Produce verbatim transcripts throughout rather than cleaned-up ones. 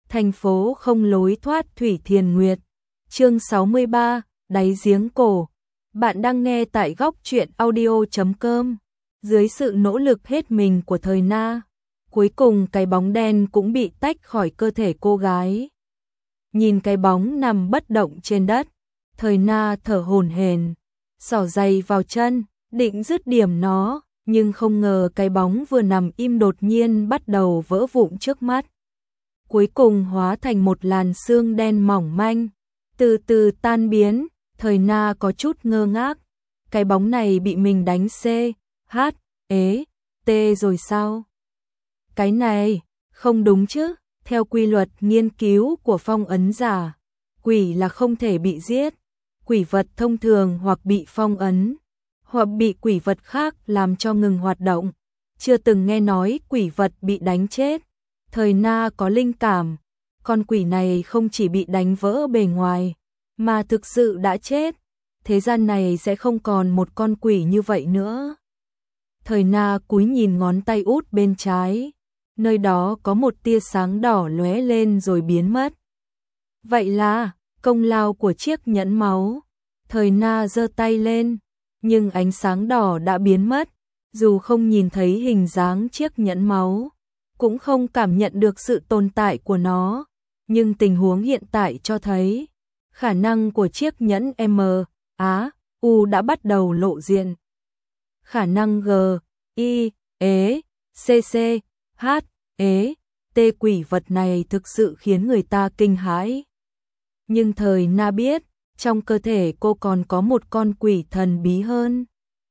thành phố không lối thoát Thủy Thiền Nguyệt. Chương sáu mươi ba, đáy giếng cổ. Bạn đang nghe tại góc truyện audio chấm com. Dưới sự nỗ lực hết mình của Thời Na, cuối cùng cái bóng đen cũng bị tách khỏi cơ thể cô gái. Nhìn cái bóng nằm bất động trên đất, Thời Na thở hổn hển, xỏ giày vào chân, định dứt điểm nó, nhưng không ngờ cái bóng vừa nằm im đột nhiên bắt đầu vỡ vụn trước mắt. Cuối cùng hóa thành một làn sương đen mỏng manh, từ từ tan biến. Thời Na có chút ngơ ngác, cái bóng này bị mình đánh C, H, ế, T rồi sao? Cái này, không đúng chứ, theo quy luật nghiên cứu của phong ấn giả, quỷ là không thể bị giết, quỷ vật thông thường hoặc bị phong ấn, hoặc bị quỷ vật khác làm cho ngừng hoạt động, chưa từng nghe nói quỷ vật bị đánh chết. Thời Na có linh cảm, con quỷ này không chỉ bị đánh vỡ bề ngoài, mà thực sự đã chết, thế gian này sẽ không còn một con quỷ như vậy nữa. Thời Na cúi nhìn ngón tay út bên trái, nơi đó có một tia sáng đỏ lóe lên rồi biến mất. Vậy là công lao của chiếc nhẫn máu. Thời Na giơ tay lên, nhưng ánh sáng đỏ đã biến mất, dù không nhìn thấy hình dáng chiếc nhẫn máu, cũng không cảm nhận được sự tồn tại của nó, nhưng tình huống hiện tại cho thấy khả năng của chiếc nhẫn M, Á, U đã bắt đầu lộ diện. Khả năng G, I, ế, C C, H, ế, T quỷ vật này thực sự khiến người ta kinh hãi. Nhưng Thời Na biết, trong cơ thể cô còn có một con quỷ thần bí hơn.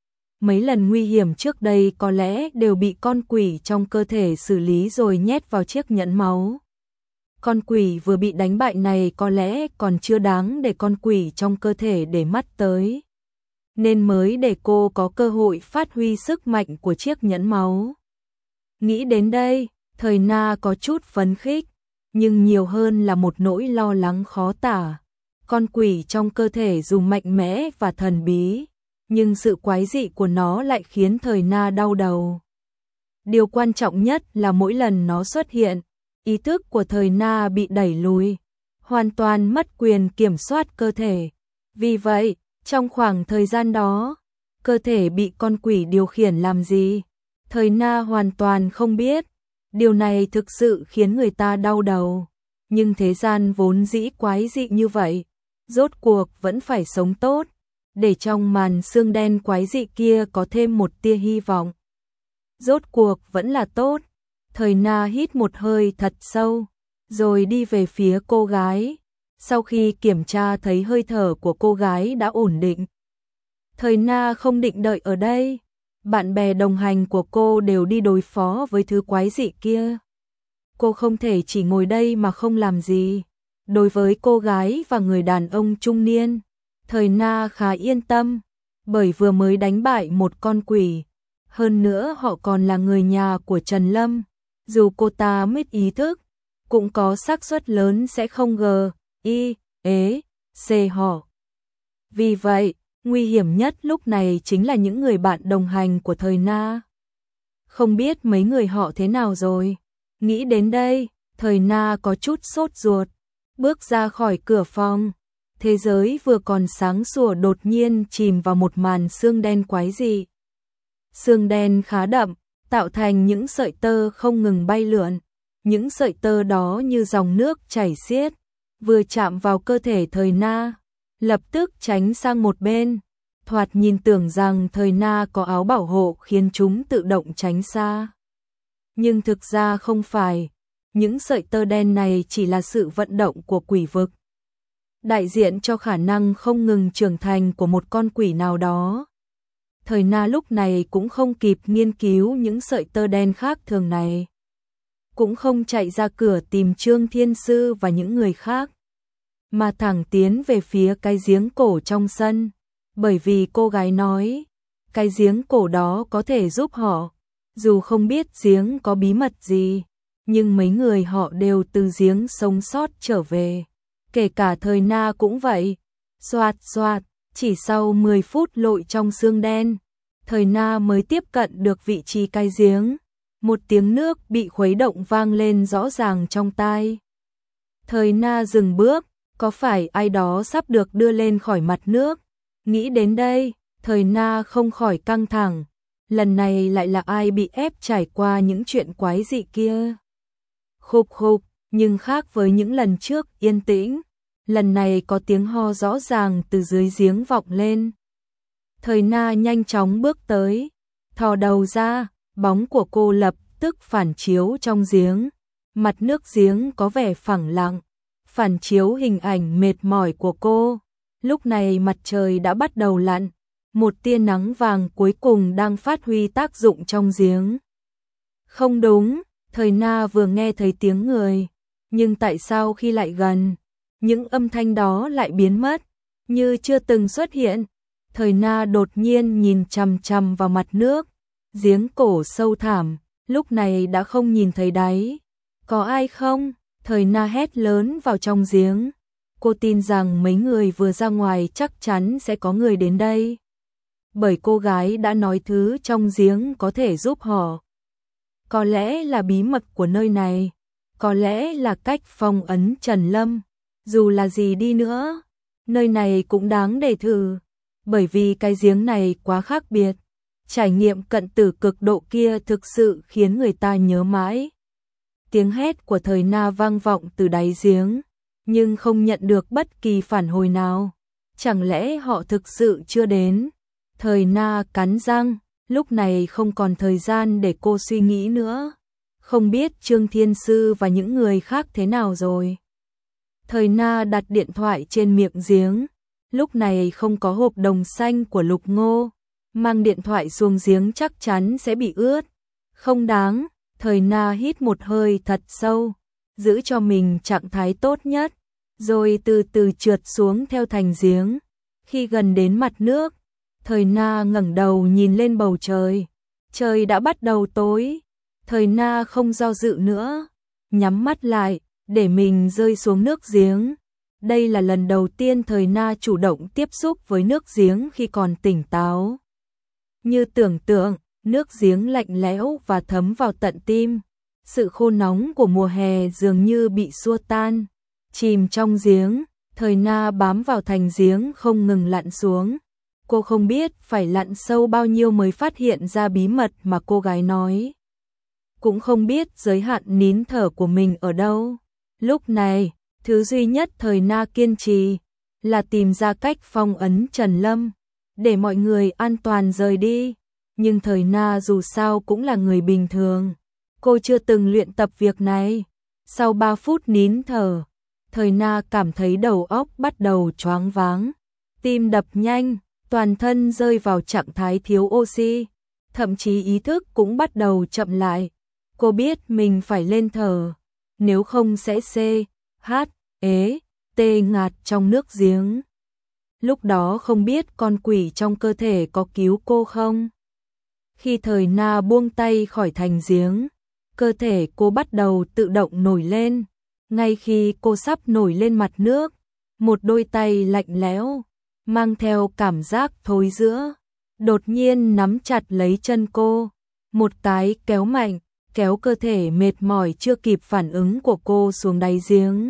Mấy lần nguy hiểm trước đây có lẽ đều bị con quỷ trong cơ thể xử lý rồi nhét vào chiếc nhẫn máu. Con quỷ vừa bị đánh bại này có lẽ còn chưa đáng để con quỷ trong cơ thể để mắt tới, nên mới để cô có cơ hội phát huy sức mạnh của chiếc nhẫn máu. Nghĩ đến đây, Thời Na có chút phấn khích, nhưng nhiều hơn là một nỗi lo lắng khó tả. Con quỷ trong cơ thể dù mạnh mẽ và thần bí, nhưng sự quái dị của nó lại khiến Thời Na đau đầu. Điều quan trọng nhất là mỗi lần nó xuất hiện, ý thức của Thời Na bị đẩy lùi, hoàn toàn mất quyền kiểm soát cơ thể. Vì vậy, trong khoảng thời gian đó, cơ thể bị con quỷ điều khiển làm gì, Thời Na hoàn toàn không biết. Điều này thực sự khiến người ta đau đầu. Nhưng thế gian vốn dĩ quái dị như vậy, rốt cuộc vẫn phải sống tốt, để trong màn sương đen quái dị kia có thêm một tia hy vọng. Rốt cuộc vẫn là tốt. Thời Na hít một hơi thật sâu, rồi đi về phía cô gái. Sau khi kiểm tra thấy hơi thở của cô gái đã ổn định, Thời Na không định đợi ở đây. Bạn bè đồng hành của cô đều đi đối phó với thứ quái dị kia. Cô không thể chỉ ngồi đây mà không làm gì. Đối với cô gái và người đàn ông trung niên, Thời Na khá yên tâm, bởi vừa mới đánh bại một con quỷ. Hơn nữa họ còn là người nhà của Trần Lâm. Dù cô ta mất ý thức, cũng có xác suất lớn sẽ không G, I, ế, C họ. Vì vậy, nguy hiểm nhất lúc này chính là những người bạn đồng hành của Thời Na. Không biết mấy người họ thế nào rồi. Nghĩ đến đây, Thời Na có chút sốt ruột, bước ra khỏi cửa phòng. Thế giới vừa còn sáng sủa đột nhiên chìm vào một màn sương đen quái dị. Sương đen khá đậm, tạo thành những sợi tơ không ngừng bay lượn. Những sợi tơ đó như dòng nước chảy xiết, vừa chạm vào cơ thể Thời Na, lập tức tránh sang một bên. Thoạt nhìn tưởng rằng Thời Na có áo bảo hộ khiến chúng tự động tránh xa. Nhưng thực ra không phải, những sợi tơ đen này chỉ là sự vận động của quỷ vực, đại diện cho khả năng không ngừng trưởng thành của một con quỷ nào đó. Thời Na lúc này cũng không kịp nghiên cứu những sợi tơ đen khác thường này, cũng không chạy ra cửa tìm Trương Thiên Sư và những người khác, mà thẳng tiến về phía cái giếng cổ trong sân, bởi vì cô gái nói, cái giếng cổ đó có thể giúp họ, dù không biết giếng có bí mật gì, nhưng mấy người họ đều từ giếng sống sót trở về, kể cả Thời Na cũng vậy. Xoạt xoạt, chỉ sau mười phút lội trong sương đen, Thời Na mới tiếp cận được vị trí cái giếng. Một tiếng nước bị khuấy động vang lên rõ ràng trong tai. Thời Na dừng bước, có phải ai đó sắp được đưa lên khỏi mặt nước? Nghĩ đến đây, Thời Na không khỏi căng thẳng. Lần này lại là ai bị ép trải qua những chuyện quái dị kia? Khục khục, nhưng khác với những lần trước yên tĩnh, lần này có tiếng ho rõ ràng từ dưới giếng vọng lên. Thời Na nhanh chóng bước tới, thò đầu ra, bóng của cô lập tức phản chiếu trong giếng. Mặt nước giếng có vẻ phẳng lặng, phản chiếu hình ảnh mệt mỏi của cô. Lúc này mặt trời đã bắt đầu lặn, một tia nắng vàng cuối cùng đang phát huy tác dụng trong giếng. Không đúng, Thời Na vừa nghe thấy tiếng người, nhưng tại sao khi lại gần, những âm thanh đó lại biến mất, như chưa từng xuất hiện. Thời Na đột nhiên nhìn chằm chằm vào mặt nước, giếng cổ sâu thẳm, lúc này đã không nhìn thấy đáy. Có ai không? Thời Na hét lớn vào trong giếng. Cô tin rằng mấy người vừa ra ngoài chắc chắn sẽ có người đến đây, bởi cô gái đã nói thứ trong giếng có thể giúp họ. Có lẽ là bí mật của nơi này, có lẽ là cách phong ấn Trần Lâm. Dù là gì đi nữa, nơi này cũng đáng để thử, bởi vì cái giếng này quá khác biệt. Trải nghiệm cận tử cực độ kia thực sự khiến người ta nhớ mãi. Tiếng hét của Thời Na vang vọng từ đáy giếng, nhưng không nhận được bất kỳ phản hồi nào. Chẳng lẽ họ thực sự chưa đến? Thời Na cắn răng, lúc này không còn thời gian để cô suy nghĩ nữa. Không biết Trương Thiên Sư và những người khác thế nào rồi. Thời Na đặt điện thoại trên miệng giếng, lúc này không có hộp đồng xanh của Lục Ngô, mang điện thoại xuống giếng chắc chắn sẽ bị ướt. Không đáng, Thời Na hít một hơi thật sâu, giữ cho mình trạng thái tốt nhất, rồi từ từ trượt xuống theo thành giếng. Khi gần đến mặt nước, Thời Na ngẩng đầu nhìn lên bầu trời. Trời đã bắt đầu tối. Thời Na không do dự nữa, nhắm mắt lại, để mình rơi xuống nước giếng. Đây là lần đầu tiên Thời Na chủ động tiếp xúc với nước giếng khi còn tỉnh táo. Như tưởng tượng, nước giếng lạnh lẽo và thấm vào tận tim. Sự khô nóng của mùa hè dường như bị xua tan. Chìm trong giếng, Thời Na bám vào thành giếng không ngừng lặn xuống. Cô không biết phải lặn sâu bao nhiêu mới phát hiện ra bí mật mà cô gái nói. Cũng không biết giới hạn nín thở của mình ở đâu. Lúc này, thứ duy nhất Thời Na kiên trì là tìm ra cách phong ấn Trần Lâm, để mọi người an toàn rời đi. Nhưng Thời Na dù sao cũng là người bình thường, cô chưa từng luyện tập việc này. Sau ba phút nín thở, Thời Na cảm thấy đầu óc bắt đầu choáng váng, tim đập nhanh, toàn thân rơi vào trạng thái thiếu oxy, thậm chí ý thức cũng bắt đầu chậm lại. Cô biết mình phải lên thở, nếu không sẽ xê, hát, ế, tê ngạt trong nước giếng. Lúc đó không biết con quỷ trong cơ thể có cứu cô không? Khi Thời Na buông tay khỏi thành giếng, cơ thể cô bắt đầu tự động nổi lên. Ngay khi cô sắp nổi lên mặt nước, một đôi tay lạnh lẽo, mang theo cảm giác thối rữa, đột nhiên nắm chặt lấy chân cô. Một cái kéo mạnh, kéo cơ thể mệt mỏi chưa kịp phản ứng của cô xuống đáy giếng.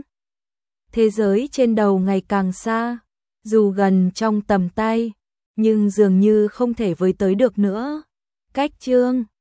Thế giới trên đầu ngày càng xa, dù gần trong tầm tay, nhưng dường như không thể với tới được nữa. Cách chương